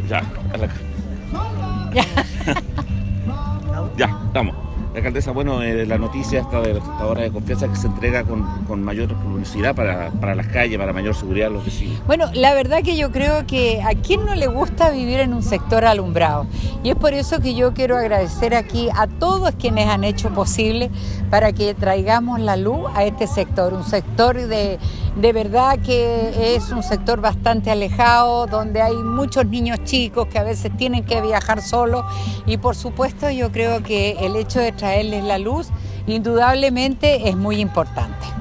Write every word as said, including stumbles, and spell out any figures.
Ya, a la- Ya. ya, estamos. La alcaldesa, bueno, eh, la noticia esta de la hora de confianza que se entrega con, con mayor publicidad para, para las calles, para mayor seguridad de los vecinos. Bueno, la verdad que yo creo que a quién no le gusta vivir en un sector alumbrado. Y es por eso que yo quiero agradecer aquí a todos quienes han hecho posible para que traigamos la luz a este sector. Un sector de, de verdad que es un sector bastante alejado, donde hay muchos niños chicos que a veces tienen que viajar solos. Y por supuesto yo creo que el hecho de traerles la luz indudablemente es muy importante.